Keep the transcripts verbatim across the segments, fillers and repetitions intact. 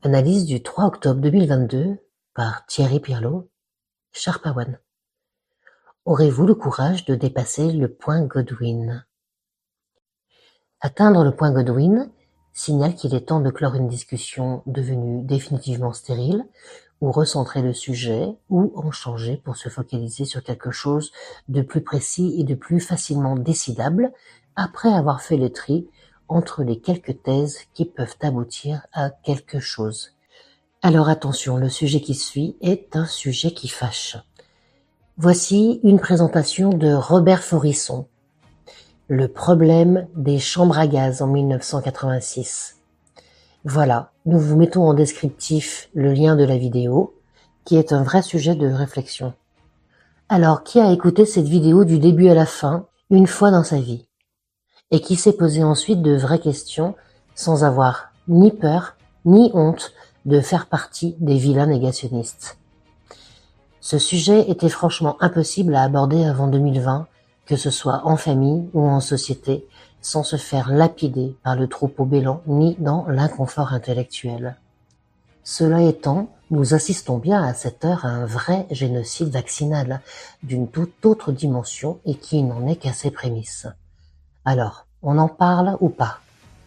Analyse du trois octobre deux mille vingt-deux par Thierry Pirlot, Sharp One. Aurez-vous le courage de dépasser le point Godwin? Atteindre le point Godwin signale qu'il est temps de clore une discussion devenue définitivement stérile, ou recentrer le sujet, ou en changer pour se focaliser sur quelque chose de plus précis et de plus facilement décidable, après avoir fait le tri entre les quelques thèses qui peuvent aboutir à quelque chose. Alors attention, le sujet qui suit est un sujet qui fâche. Voici une présentation de Robert Faurisson. Le problème des chambres à gaz en mille neuf cent quatre-vingt-six. Voilà, nous vous mettons en descriptif le lien de la vidéo, qui est un vrai sujet de réflexion. Alors, qui a écouté cette vidéo du début à la fin, une fois dans sa vie, et qui s'est posé ensuite de vraies questions, sans avoir ni peur, ni honte de faire partie des vilains négationnistes? Ce sujet était franchement impossible à aborder avant deux mille vingt, que ce soit en famille ou en société, sans se faire lapider par le troupeau bélant ni dans l'inconfort intellectuel. Cela étant, nous assistons bien à cette heure à un vrai génocide vaccinal, d'une toute autre dimension et qui n'en est qu'à ses prémices. Alors, on en parle ou pas?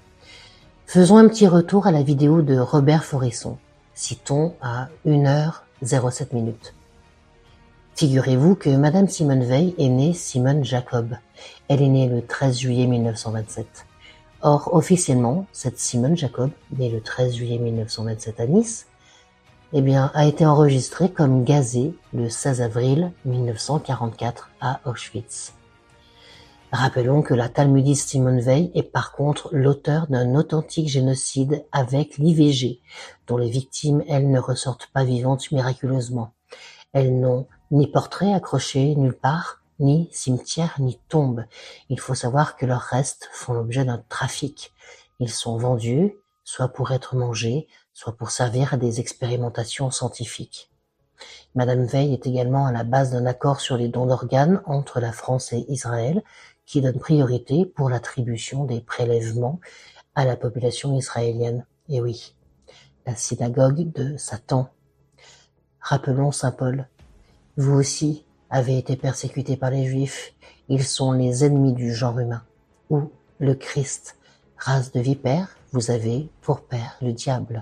Faisons un petit retour à la vidéo de Robert Faurisson. Citons à une heure zéro sept minutes. Figurez-vous que Madame Simone Veil est née Simone Jacob. Elle est née le treize juillet mille neuf cent vingt-sept. Or, officiellement, cette Simone Jacob, née le treize juillet mille neuf cent vingt-sept à Nice, eh bien, a été enregistrée comme gazée le seize avril mille neuf cent quarante-quatre à Auschwitz. Rappelons que la talmudiste Simone Veil est par contre l'auteur d'un authentique génocide avec l'I V G, dont les victimes, elles, ne ressortent pas vivantes miraculeusement. Elles n'ont ni portrait accroché nulle part, ni cimetière, ni tombe. Il faut savoir que leurs restes font l'objet d'un trafic. Ils sont vendus, soit pour être mangés, soit pour servir à des expérimentations scientifiques. Madame Veil est également à la base d'un accord sur les dons d'organes entre la France et Israël, qui donne priorité pour l'attribution des prélèvements à la population israélienne. Et oui, la synagogue de Satan. Rappelons saint Paul. Vous aussi avez été persécutés par les Juifs. Ils sont les ennemis du genre humain. Ou le Christ, race de vipères, vous avez pour père le diable.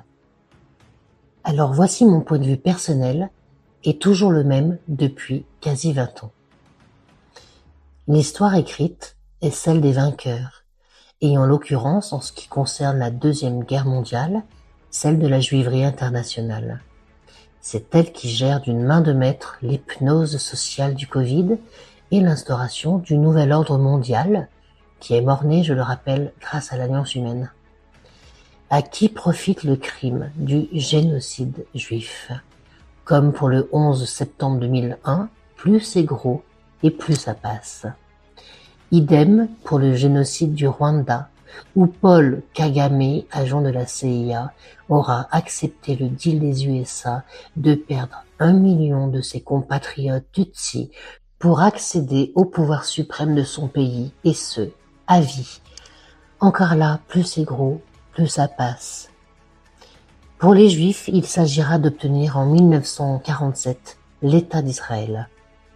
Alors voici mon point de vue personnel, et toujours le même depuis quasi vingt ans. L'histoire écrite est celle des vainqueurs, et en l'occurrence, en ce qui concerne la Deuxième Guerre mondiale, celle de la Juiverie internationale. C'est elle qui gère d'une main de maître l'hypnose sociale du Covid et l'instauration du nouvel ordre mondial, qui est mort-né, je le rappelle, grâce à l'Alliance humaine. À qui profite le crime du génocide juif? Comme pour le onze septembre deux mille un, plus c'est gros et plus ça passe. Idem pour le génocide du Rwanda, où Paul Kagame, agent de la C I A, aura accepté le deal des U S A de perdre un million de ses compatriotes Tutsis pour accéder au pouvoir suprême de son pays, et ce, à vie. Encore là, plus c'est gros, plus ça passe. Pour les Juifs, il s'agira d'obtenir en mille neuf cent quarante-sept l'État d'Israël.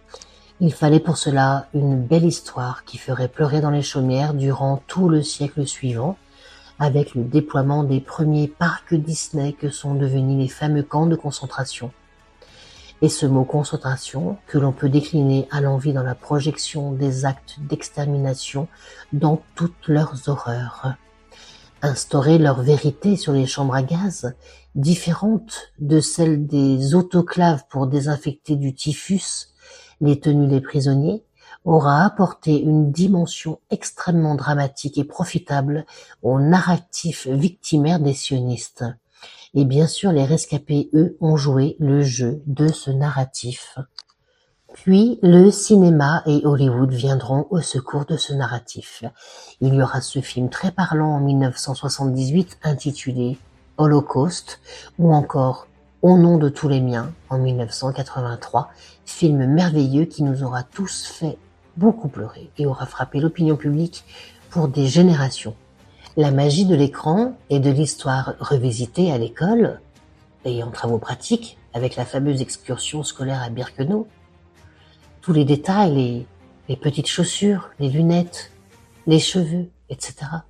Il fallait pour cela une belle histoire qui ferait pleurer dans les chaumières durant tout le siècle suivant, avec le déploiement des premiers parcs Disney que sont devenus les fameux camps de concentration. Et ce mot concentration, que l'on peut décliner à l'envi dans la projection des actes d'extermination dans toutes leurs horreurs. Instaurer leur vérité sur les chambres à gaz, différentes de celles des autoclaves pour désinfecter du typhus, les tenues des prisonniers, aura apporté une dimension extrêmement dramatique et profitable au narratif victimaire des sionistes. Et bien sûr, les rescapés, eux, ont joué le jeu de ce narratif. Puis, le cinéma et Hollywood viendront au secours de ce narratif. Il y aura ce film très parlant en mille neuf cent soixante-dix-huit intitulé Holocauste, ou encore Au nom de tous les miens en mille neuf cent quatre-vingt-trois, film merveilleux qui nous aura tous fait beaucoup pleurer et aura frappé l'opinion publique pour des générations. La magie de l'écran et de l'histoire revisitée à l'école et en travaux pratiques, avec la fameuse excursion scolaire à Birkenau. Tous les détails, les, les petites chaussures, les lunettes, les cheveux, et cetera.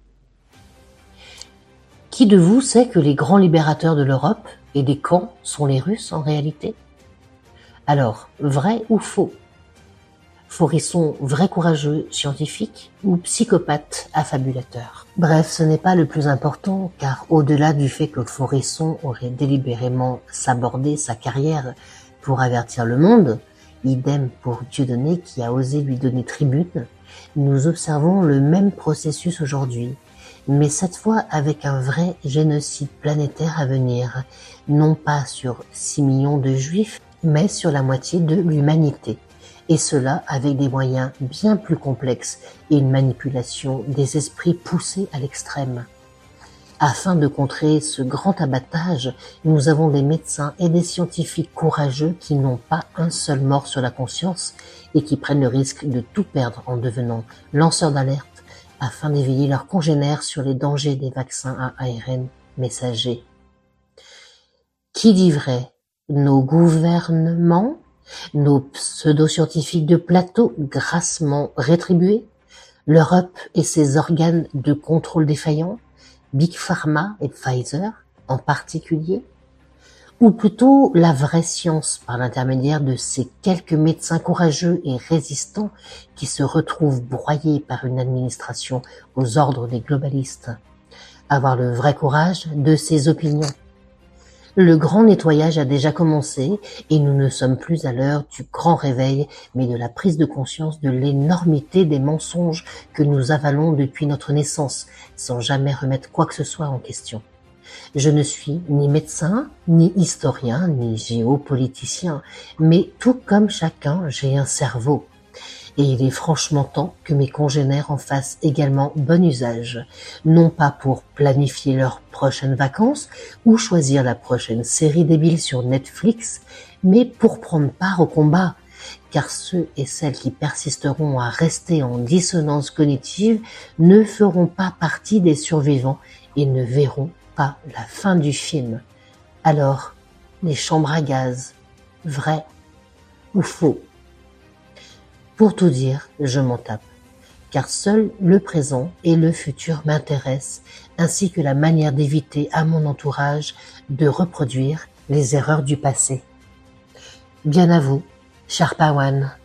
Qui de vous sait que les grands libérateurs de l'Europe et des camps sont les Russes en réalité? Alors, vrai ou faux? Forisson vrai courageux scientifique ou psychopathe affabulateur? Bref, ce n'est pas le plus important, car au-delà du fait que Forisson aurait délibérément sabordé sa carrière pour avertir le monde, idem pour Dieudonné qui a osé lui donner tribune, nous observons le même processus aujourd'hui, mais cette fois avec un vrai génocide planétaire à venir, non pas sur six millions de juifs, mais sur la moitié de l'humanité. Et cela avec des moyens bien plus complexes et une manipulation des esprits poussés à l'extrême. Afin de contrer ce grand abattage, nous avons des médecins et des scientifiques courageux qui n'ont pas un seul mort sur la conscience et qui prennent le risque de tout perdre en devenant lanceurs d'alerte afin d'éveiller leurs congénères sur les dangers des vaccins à A R N messagers. Qui dit vrai? Nos gouvernements? Nos pseudo-scientifiques de plateau grassement rétribués? L'Europe et ses organes de contrôle défaillants? Big Pharma et Pfizer en particulier? Ou plutôt la vraie science par l'intermédiaire de ces quelques médecins courageux et résistants qui se retrouvent broyés par une administration aux ordres des globalistes? Avoir le vrai courage de ses opinions. Le grand nettoyage a déjà commencé et nous ne sommes plus à l'heure du grand réveil, mais de la prise de conscience de l'énormité des mensonges que nous avalons depuis notre naissance, sans jamais remettre quoi que ce soit en question. Je ne suis ni médecin, ni historien, ni géopoliticien, mais tout comme chacun, j'ai un cerveau. Et il est franchement temps que mes congénères en fassent également bon usage, non pas pour planifier leurs prochaines vacances ou choisir la prochaine série débile sur Netflix, mais pour prendre part au combat, car ceux et celles qui persisteront à rester en dissonance cognitive ne feront pas partie des survivants et ne verront pas la fin du film. Alors, les chambres à gaz, vrai ou faux? Pour tout dire, je m'en tape, car seul le présent et le futur m'intéressent, ainsi que la manière d'éviter à mon entourage de reproduire les erreurs du passé. Bien à vous, Sharpawan.